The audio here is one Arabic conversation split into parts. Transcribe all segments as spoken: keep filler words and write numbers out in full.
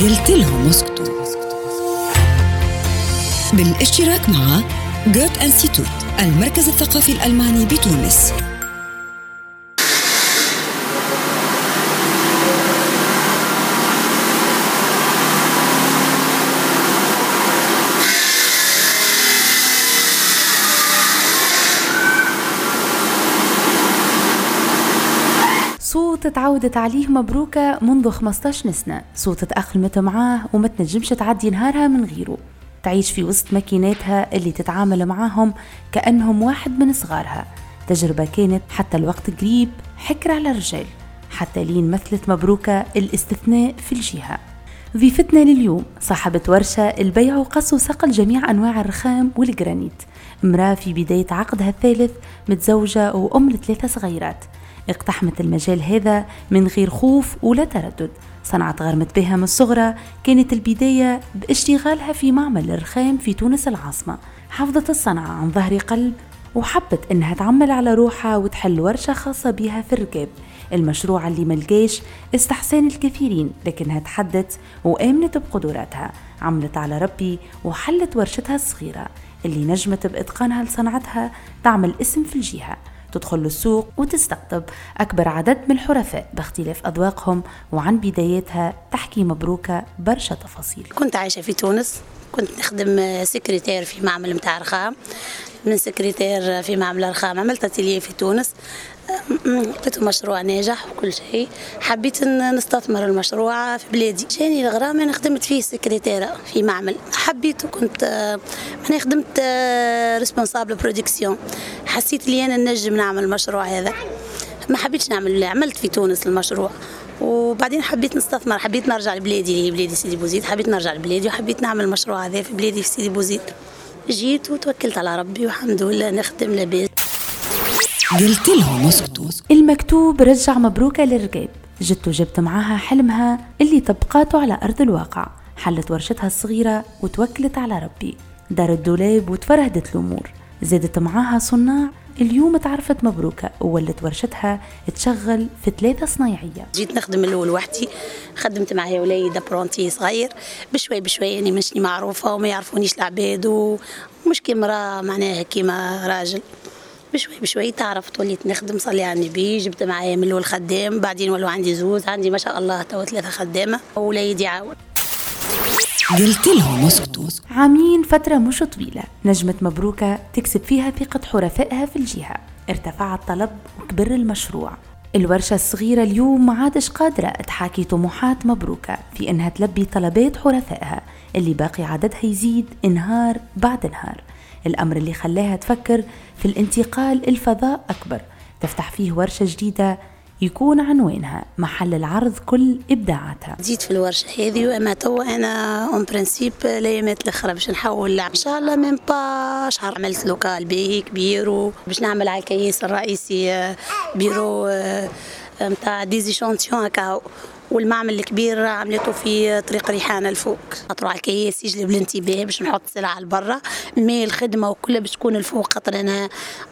قلت لهم اسكتوا بالاشتراك مع جوت انستيتوت المركز الثقافي الألماني بتونس. صوت تعودت عليه مبروكة منذ خمسة عشر سنة، صوت تأقلمت معاه وما تنجمش تعدي نهارها من غيره، تعيش في وسط ماكيناتها اللي تتعامل معاهم كأنهم واحد من صغارها. تجربة كانت حتى الوقت قريب حكر على الرجال، حتى لين مثلت مبروكة الاستثناء في الجهة. ضيفتنا لليوم صاحبة ورشة البيع وقص وصقل جميع أنواع الرخام والجرانيت، امرأة في بداية عقدها الثالث، متزوجة وأم لثلاثة صغيرات. اقتحمت المجال هذا من غير خوف ولا تردد، صنعت غرمت بها من الصغرى. كانت البداية باشتغالها في معمل الرخام في تونس العاصمة، حفظت الصنعة عن ظهر قلب وحبت انها تعمل على روحها وتحل ورشة خاصة بها في الركاب، المشروع اللي ملقاش استحسان الكثيرين، لكنها تحدت وآمنت بقدراتها، عملت على ربي وحلت ورشتها الصغيرة اللي نجمت بإتقانها لصنعتها تعمل اسم في الجهة، تدخل السوق وتستقطب أكبر عدد من الحرفاء باختلاف أذواقهم. وعن بدايتها تحكي مبروكة برشا تفاصيل. كنت عايشة في تونس، كنت نخدم سكرتير في معمل متاع رخام. من سكرتير في معمل رخام عملت اتيليه في تونس، لقيت مشروع ناجح وكل شيء، حبيت ان نستثمر المشروع في بلادي. جاني الغرام انا خدمت فيه سكرتيرة في معمل، حبيته. كنت انا خدمت ريسبونسابل برودكسيون، حسيت لي انا نجم نعمل المشروع هذا، ما حبيتش نعمل، عملت في تونس المشروع. وبعدين حبيت نستثمر، حبيت نرجع لبلادي اللي هي بلادي سيدي بوزيد، حبيت نرجع لبلادي وحبيت نعمل المشروع هذا في بلادي في سيدي بوزيد. جيت وتوكلت على ربي والحمد لله نخدم لاباس. قلت لهم اسكتوا. المكتوب رجع مبروكة للركاب، جت وجبت معاها حلمها اللي طبقاته على أرض الواقع، حلت ورشتها الصغيرة وتوكلت على ربي، دارت دولاب وتفرهدت الأمور، زادت معاها صناع. اليوم تعرفت مبروكة وولت ورشتها تشغل في ثلاثة صنايعية. جيت نخدم الأول وحدي، خدمت معايا وليد برونتي صغير بشوي بشوي، يعني مشني معروفة وما يعرفونيش العباد ومش كيما معناها كيما راجل، بشوي بشوي تعرفت وليت نخدم. صلي على النبي، جبت معايا من الأول خدام، بعدين ولو عندي زوز، عندي ما شاء الله تو ثلاثة خدامة ووليد يعاون. قلت لهم اسكتوا. عامين فترة مش طويلة نجمت مبروكة تكسب فيها ثقة حرفائها في الجهة، ارتفع الطلب وكبر المشروع. الورشة الصغيرة اليوم ما عادش قادرة تحاكي طموحات مبروكة في انها تلبي طلبات حرفائها اللي باقي عددها يزيد نهار بعد نهار، الأمر اللي خلاها تفكر في الانتقال الفضاء أكبر، تفتح فيه ورشة جديدة يكون عنوانها محل العرض كل إبداعاتها. جيت في الورشة هذه وما تو أنا اون برانسيب الأيامات الأخرى باش نحول إن شاء الله من با شهر. عملت لوكال باهي كبير وباش نعمل على الكيس الرئيسي بيرو متاع ديزيشانتيون هكاو، والمعمل الكبير عملته في طريق ريحانة الفوق، خاطر على الكيس يجلب الانتباه باش نحط سلعة البرة، مي الخدمة وكلها باش تكون الفوق، خاطر أنا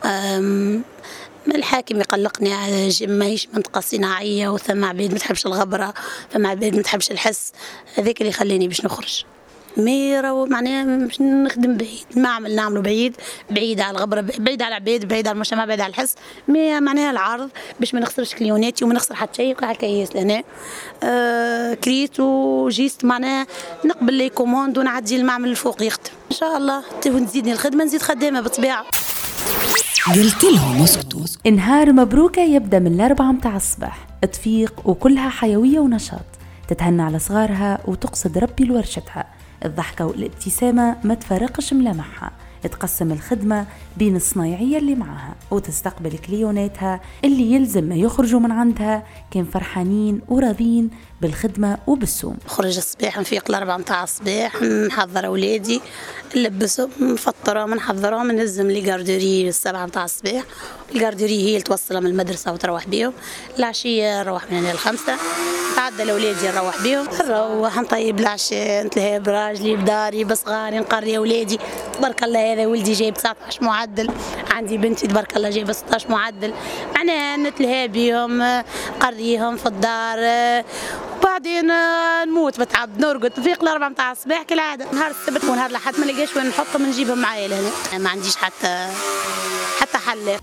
الحاكم يقلقني على ماهيش منطقة صناعية وثم عباد ما تحبش الغبرة، ثم عباد ما تحبش الحس، هذاك اللي خلاني باش نخرج. مي راهو معناها باش نخدم بعيد، المعمل نعمله بعيد، بعيد على الغبرة، بعيد على العباد، بعيد على المجتمع، بعيد على الحس، مي معناها العرض باش ما نخسرش كليوناتي وما نخسر حتى شيء. على الكيس لهنا آه كريت وجيست معناها نقبل لي كوموند ونعدي المعمل الفوق يخدم ان شاء الله. تزيدني الخدمة نزيد خدامة بالطبيعة. قلت لهم اسكتوا. انهار مبروكة يبدأ من الأربعة متاع الصباح، تفيق وكلها حيوية ونشاط، تتهنى على صغارها وتقصد ربي لورشتها، الضحكة والابتسامة ما تفرقش ملامحها، تقسم الخدمة بين الصنايعية اللي معاها وتستقبل كليوناتها اللي يلزم ما يخرجوا من عندها كان فرحانين وراضين بالخدمة وبالسوم. خرج الصباح نفيق الأربعة متاع الصباح، نحضر أولادي نلبسهم نفطرهم نحضرهم، نلزم لي جاردوري السبعة متاع الصباح، الجاردوري هي اللي توصلهم من المدرسة وتروح بيهم، العشية نروح من هنا الخمسة، تعدى لأولادي نروح بيهم، نروح نطيب العشاء، نتلهى براجلي بداري بصغاري، نقري أولادي. تبارك الله هذا ولدي جايب تسعة عشر معدل، عندي بنتي تبارك الله جايبة ستة عشر معدل، معناها نتلهى بيهم، قريهم في الدار. وبعدين نموت بتعب نرقد نفيق الأربعة متاع الصباح كالعادة. نهار السبت ونهار الأحد ما نلقاش وين نحطهم نجيبهم معايا لهنا. ما عنديش حتى حتى حل.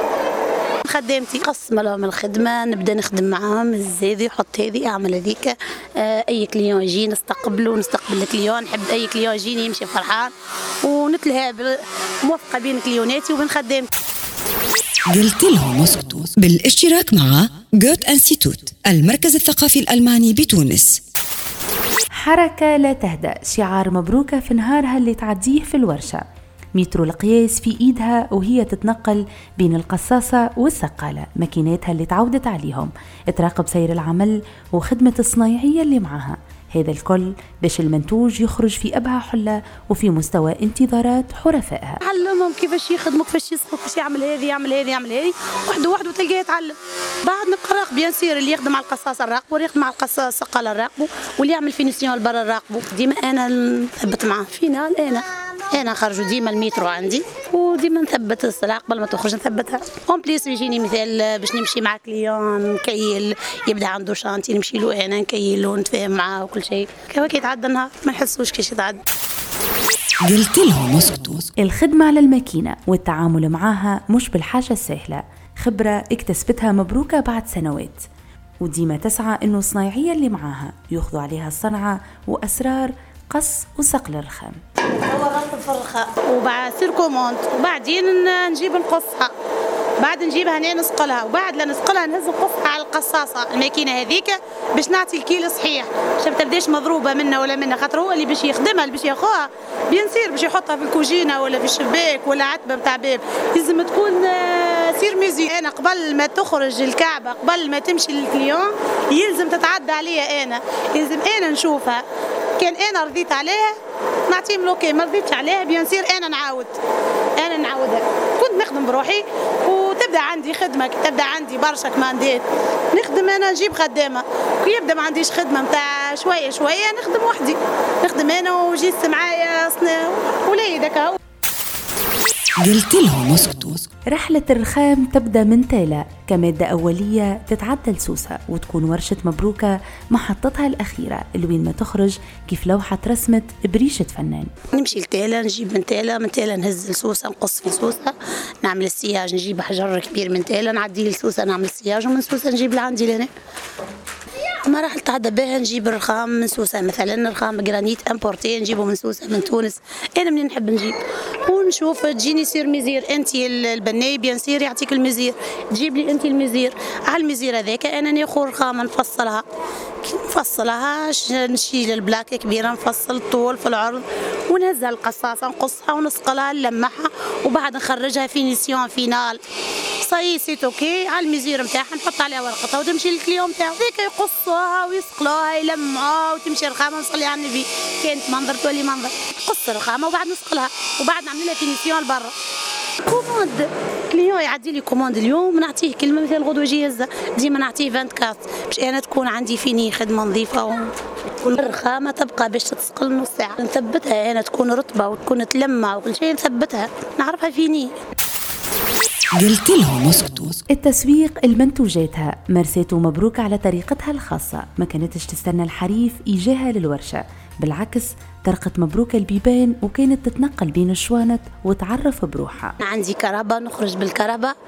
خدامتي قسم لهم الخدمة، نبدأ نخدم معاهم هذي حط هذي أعمل هذيك. أي كليون يجي نستقبله نستقبل الكليون، نحب أي كليون يجيني يمشي فرحان ونتلهى موافقة بين كليوناتي وبين خدامتي. قلت لهم اسكتوا بالاشتراك مع جوت انستيتوت المركز الثقافي الألماني بتونس. حركة لا تهدأ شعار مبروكة في نهارها اللي تعديه في الورشة. مترو القياس في إيدها وهي تتنقل بين القصاصة والسقالة، ماكيناتها اللي تعودت عليهم، تراقب سير العمل وخدمة الصنايعية اللي معها. هذا الكل باش المنتوج يخرج في أبهى حلة وفي مستوى انتظارات حرفائها. علمهم كيفاش يخدموا، كيفاش يسقوا، كيفاش يعمل هذه يعمل هذه يعمل هذه، وحده وحده تلقاه يتعلم. بعد نبقى نراقب بيان سير اللي يخدم على القصاصة نراقبه، واللي يخدم على القصاصة السقالة نراقبه، واللي يعمل فينيسيون لبرا نراقبه. ديما أنا نثبت معاه فينال. أنا أنا خرجوا ديما المترو عندي وديما نثبت السلعة قبل ما تخرج نثبتها. اون بليس يجيني مثال باش نمشي مع كليون نكيل يبدا عنده شانتي نمشي له انا نكيل ونتفاهم معاه وكل شيء. كيف يتعدى النهار ما نحسوش كيش يتعدى. قلت لهم اسكتوا. الخدمة على الماكينة والتعامل معها مش بالحاجة السهلة، خبرة اكتسبتها مبروكة بعد سنوات، وديما تسعى انه الصنايعية اللي معاها ياخذوا عليها الصنعة واسرار قص وصقل الرخام. هو غلط في الرخاء وبعد سير كوموند وبعدين نجيب نقصها، بعد نجيبها هنا نسقلها، وبعد لا نسقلها نهز نقصها على القصاصة الماكينة هذيك باش نعطي الكيل صحيح، باش ما تبداش مضروبة منا ولا منا، خاطر هو اللي باش يخدمها اللي باش ياخوها بيان سير باش يحطها في الكوجينة ولا في الشباك ولا عتبة نتاع باب، لازم تكون سير ميزي. أنا قبل ما تخرج الكعبة قبل ما تمشي للكليون يلزم تتعدى عليا، أنا يلزم أنا نشوفها، كان أنا رضيت عليها نعطيهم لوكي، ما رضيتش عليها بيان سير أنا نعاود أنا نعاودها. كنت نخدم بروحي وتبدا عندي خدمه، تبدا عندي برشا كماندات نخدم انا نجيب خدامه، كي يبدا ما عنديش خدمه نتاع شويه شويه نخدم وحدي، نخدم انا وجيت معايا وليد هكا. قلت لهم اسكتوا. رحلة الرخام تبدأ من تالة كمادة أولية تتعدى لسوسة، وتكون ورشة مبروكة محطتها الأخيرة اللي وين ما تخرج كيف لوحة رسمت بريشة فنان. نمشي لتالة نجيب من تالة، من تالة نهز لسوسة نقص في سوسة، نعمل السياج نجيب حجر كبير من تالة نعدي لسوسة نعمل السياج، ومن سوسة نجيب لعندي لهنا. مراحل تعدى بها نجيب الرخام من سوسة، مثلا الرخام جرانيت امبورتي نجيبه من سوسة من تونس، انا منين نحب نجيب ونشوف تجيني سير ميزير، انت البناي بيان سير يعطيك الميزير، تجيب لي انت الميزير، على الميزير هذاك انا ناخذ رخامه نفصلها، كي نفصلها نشيل البلاكه كبيره نفصل الطول في العرض ونهزها القصاصه نقصها ونسقلها نلمعها، وبعد نخرجها فينيسيون فينال صاي سيت اوكي على الميزير نتاعها نحط عليها ورقتها وتمشي للكليون نتاعو، ذيك يقصوها ويسقلوها يلمعوها وتمشي الرخامه نصلي على النبي، كانت منظر تولي منظر، نقص الرخامه وبعد نسقلها وبعد نعمل لها فينيسيون لبرا. كوموند كليون يعدي لي كوموند اليوم نعطيه كلمه مثل غدوه يجي يهزها، ديما نعطيه أربعة وعشرين باش انا تكون عندي فيني خدمه نظيفه والرخامه تبقى باش تسقل نص ساعه، نثبتها انا تكون رطبه وتكون تلمع وكل شيء نثبتها نعرفها فيني. قلت لهم اسكتوا. التسويق المنتوجاتها مرسيته مبروك على طريقتها الخاصة، ما كانتش تستنى الحريف إيجاها للورشة، بالعكس طرقت مبروكة البيبان وكانت تتنقل بين الشوانت وتعرف بروحها. عندي كهرباء نخرج بالكهرباء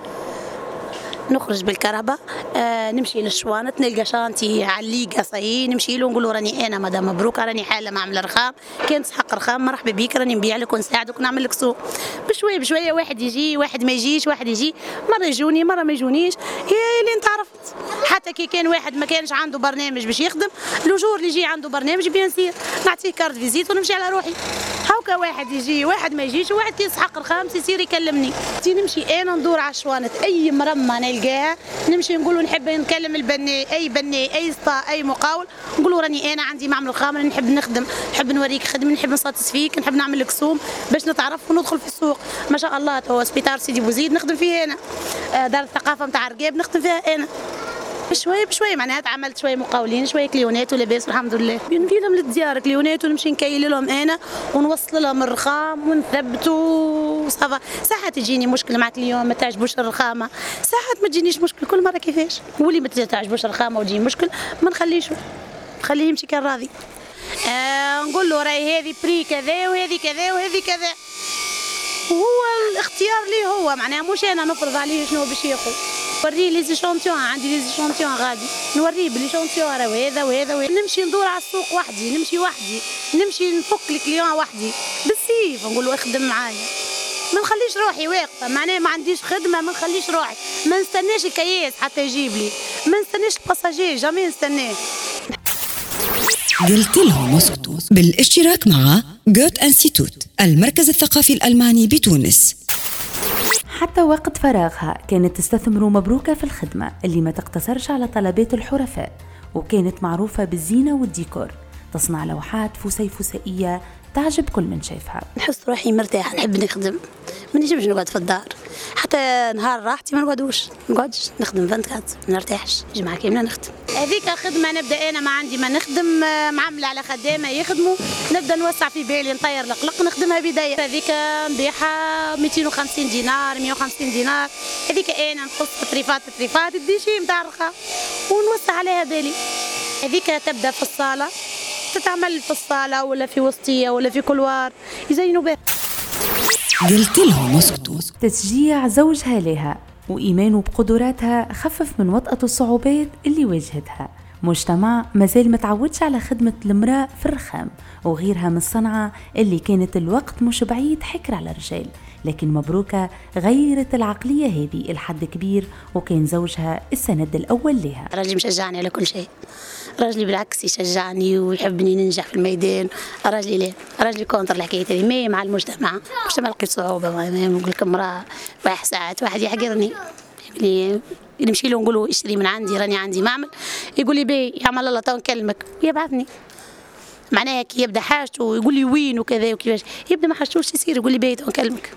نخرج بالكهرباء آه نمشي للشوانت نلقى شانتي على الليقه صحيح نمشي له نقول له راني انا مدام مبروك راني حاله ما عامله رخام، كان تسحق رخام مرحبا بيك راني نبيع لك ونساعدك ونعمل لك سوق. بشويه بشويه واحد يجي واحد ما يجيش واحد يجي، مره يجوني مره ما يجونيش، هي اللي انتعرفت. حتى كي كان واحد ما كانش عنده برنامج باش يخدم، لوجور اللي يجي عنده برنامج بيان سير نعطيه كارت فيزيت ونمشي على روحي. هاكا واحد يجي واحد ما يجيش، وواحد كي يسحق رخام يصير يكلمني، تي نمشي انا ندور على الشوانت اي مرمى نلقاها نمشي نقول له نحب نكلم البناء، اي بناء اي سطا اي مقاول، نقول له راني انا عندي معمل خامر نحب نخدم، نحب نوريك خدمه، نحب نصاتص فيك، نحب نعمل لك سوم باش نتعرف وندخل في السوق. ما شاء الله تو سبيطار سيدي بوزيد نخدم فيه انا، دار الثقافه نتاع رقاب نخدم فيها انا، بشويه بشويه معناها عملت شويه مقاولين شويه كليونات ولاباس الحمد لله. نمشي لهم للديار كليونات ونمشي نكيل لهم انا ونوصل لهم الرخام ونثبتوا صافا. ساعات تجيني مشكله مع كليون ما تعجبوش الرخامه، ساعات ما تجينيش مشكل، كل مره كيفاش واللي ما تعجبوش الرخامه وتجي مشكل ما نخليش خليه يمشي كان راضي. آه نقول له راهي هذه بري كذا وهذه كذا وهذه كذا، وهو الاختيار ليه هو، معناها مش انا نفرض عليه شنو باش ياخذ. نوريه لي زيشونتيون، عندي لي زيشونتيون غادي نوريه بلي شونتيون راه هذا وهذا وهذا. نمشي ندور على السوق وحدي، نمشي وحدي، نمشي نفك الكليون وحدي بالسيف، نقول له اخدم معايا، ما نخليش روحي واقفه، معناها ما عنديش خدمه، ما نخليش روحي، ما نستناش الكياس حتى يجيب لي، ما نستناش الباساجي، جامي نستناه. قلت لهم اسكتوا بالاشتراك مع جوت انستيتوت المركز الثقافي الألماني بتونس. حتى وقت فراغها كانت تستثمر مبروكة في الخدمة اللي ما تقتصرش على طلبات الحرفاء، وكانت معروفة بالزينة والديكور، تصنع لوحات فسيفسائية تعجب كل من شايفها. نحس روحي مرتاحة، نحب نخدم، ما نجمش نقعد في الدار، حتى نهار راحتي ما نقعدوش، نقعدش نخدم بنتكات، ما نرتاحش، جمعة كاملة نخدم. هذيك خدمة نبدأ أنا ما عندي ما نخدم، معاملة على خدامة يخدموا، نبدأ نوسع في بالي، نطير القلق نخدمها بداية. هذيك نبيعها مئتين وخمسين دينار، مئة وخمسين دينار، هذيك أنا نقص طريفات طريفات الديشي متاع الرخام ونوسع عليها بالي. هذيك تبدأ في الصالة، تتعمل في الصالة ولا في وسطية ولا في كلوار يزينوا بها. قلت لهم اسكتوا. تشجيع زوجها لها وإيمانه بقدراتها خفف من وطأة الصعوبات اللي واجهتها. مجتمع مازال متعودش على خدمة المرأة في الرخام وغيرها من الصنعة اللي كانت الوقت مش بعيد حكر على الرجال، لكن مبروكة غيرت العقلية هذه الحد كبير، وكان زوجها السند الأول لها. راجلي مشجعني على كل شيء، راجلي بالعكس يشجعني ويحبني ننجح في الميدان. راجلي ليه؟ راجلي كونتر الحكاية هذه، ما مع المجتمع، المجتمع لقيت صعوبة، ما نقول لك امرأة واحد ساعات واحد يحقرني، اللي نمشي له نقول له اشتري من عندي، راني عندي معمل، يقول لي بي يعمل الله تو نكلمك ويبعثني، معناها كي يبدا حاجته ويقول لي وين وكذا وكيفاش، يبدا ما حاجتوش يصير يقول لي بي تو نكلمك.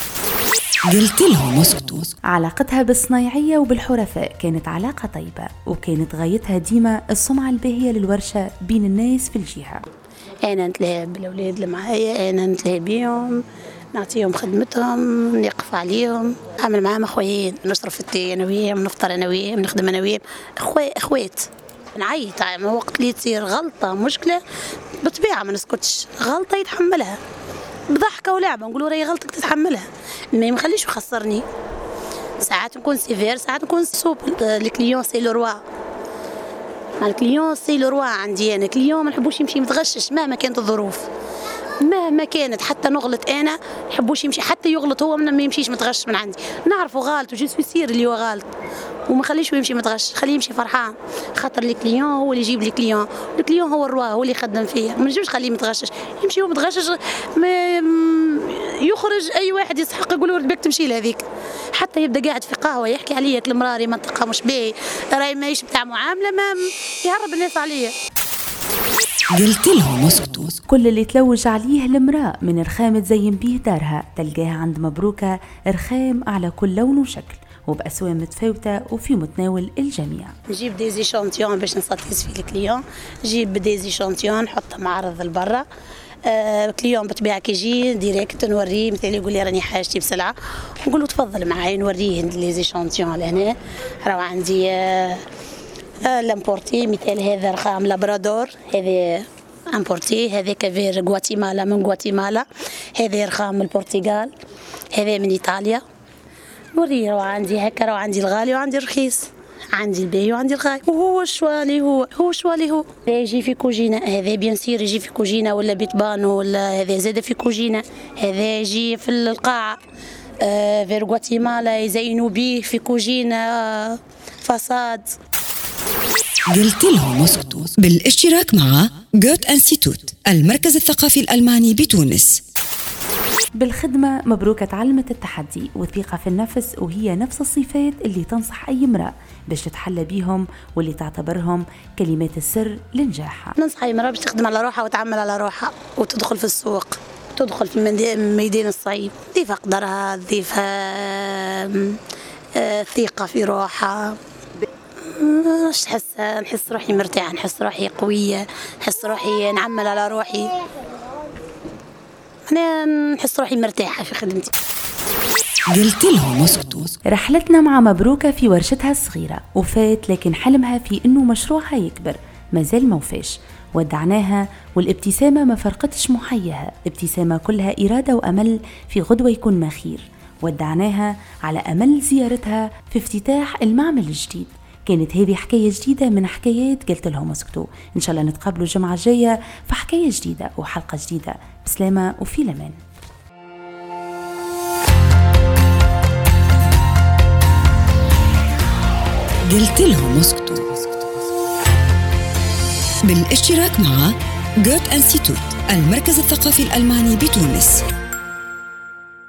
قلت لهم اسكتوا. علاقتها بالصنايعية وبالحرفاء كانت علاقة طيبة، وكانت غايتها ديما السمعة الباهية للورشة بين الناس في الجهة. أنا نتلاهى بالأولاد اللي معايا، أنا نتلاهى بيهم، نعطيهم خدمتهم، نقف عليهم، نعمل معاهم أخوين، نشرب في التي أنا وياهم، نفطر أنا وياهم، نخدم أنا وياهم، أخوات أخوات. نعيط وقت اللي تصير غلطة مشكلة بطبيعة ما نسكتش، غلطة يتحملها بضحكة ولعبة، نقولوا راهي غلطك تتحملها، ما يخليش يخسرني. ساعات نكون سيفير، ساعات نكون سوبل. الكليون سي لو روا، مع الكليون سي لو روا عندي أنا، كليون ما نحبوش يمشي متغشش مهما كانت الظروف، مهما كانت، حتى نغلط أنا نحبوش يمشي، حتى يغلط هو ما يمشيش متغش من عندي، نعرفه غلط وجي سويسير اللي هو غلط وما خليش يمشي متغش، خليه يمشي فرحان، خاطر الكليون هو اللي يجيب لي كليون، الكليون هو الروا، هو اللي يخدم فيا، ما نجمش خليه متغشش، يمشي هو متغشش ما يخرج اي واحد يسحق يقول له بدك تمشي لهذيك، حتى يبدا قاعد في قهوه يحكي عليا المراري منطقه مش باهي، راهي ماهيش بتاع معامله، ما يهرب الناس عليا. قلت لهم اسكتوا. كل اللي تلوج عليه المرأة من رخام تزين بيه دارها تلقاها عند مبروكة رخام على كل لون وشكل وبأسوان متفاوتة وفي متناول الجميع. نجيب دي زيشونتيون باش نساتيس في الكليون، نجيب دي زيشونتيون نحطها معرض البرة، آه كليون بطبيعة كي يجي ديريكت نوريه، مثلا يقول لي راني حاجتي بسلعة نقول له تفضل معايا، نوريه لي زيشونتيون لهنا، راهو عندي آه لامبورتي، مثال هذا رخام لابرادور، هذا امبورتي، هذا كافير غواتيمالا من غواتيمالا، هذا رخام البرتغال، هذا من ايطاليا. نوريه راهو عندي هكا، راهو عندي الغالي وعندي الرخيص، عندي الباهي وعندي الغالي، وهو شوالي هو هو شوالي هو هذا يجي في كوجينه، هذا بيان سير يجي في كوجينه ولا بيت بانو، ولا هذا زاد في كوجينه، هذا يجي في القاعه آه في غواتيمالا يزينوا بيه في كوجينه آه فساد. قلت لهم اسكتوا بالاشتراك مع جوت انستيتوت المركز الثقافي الألماني بتونس. بالخدمة مبروكة تعلمت التحدي والثقة في النفس، وهي نفس الصفات اللي تنصح أي امرأة باش تتحلى بيهم واللي تعتبرهم كلمات السر لنجاحها. ننصح أي امرأة باش تخدم على روحها وتعمل على روحها وتدخل في السوق، تدخل في الميدان الصعيب، تضيف قدرها، تضيف ثقة في روحها، مش نحس نحس روحي مرتاحة، نحس روحي قوية، نحس روحي نعمل على روحي، أنا نحس روحي مرتاحة في خدمتي. قلت لهم اسكتوا. رحلتنا مع مبروكة في ورشتها الصغيرة وفات، لكن حلمها في إنه مشروعها يكبر ما زال موفاش. ودعناها والابتسامة ما فرقتش محيها، ابتسامة كلها إرادة وأمل في غدوة يكون ما خير. ودعناها على أمل زيارتها في افتتاح المعمل الجديد. كانت هذه حكاية جديدة من حكايات قلت لهم اسكتوا. إن شاء الله نتقابلوا الجمعة الجاية في حكاية جديدة وحلقة جديدة. بسلامة وفي الأمان. قلت لهم اسكتوا بالاشتراك مع جوت انستيتوت المركز الثقافي الألماني بتونس.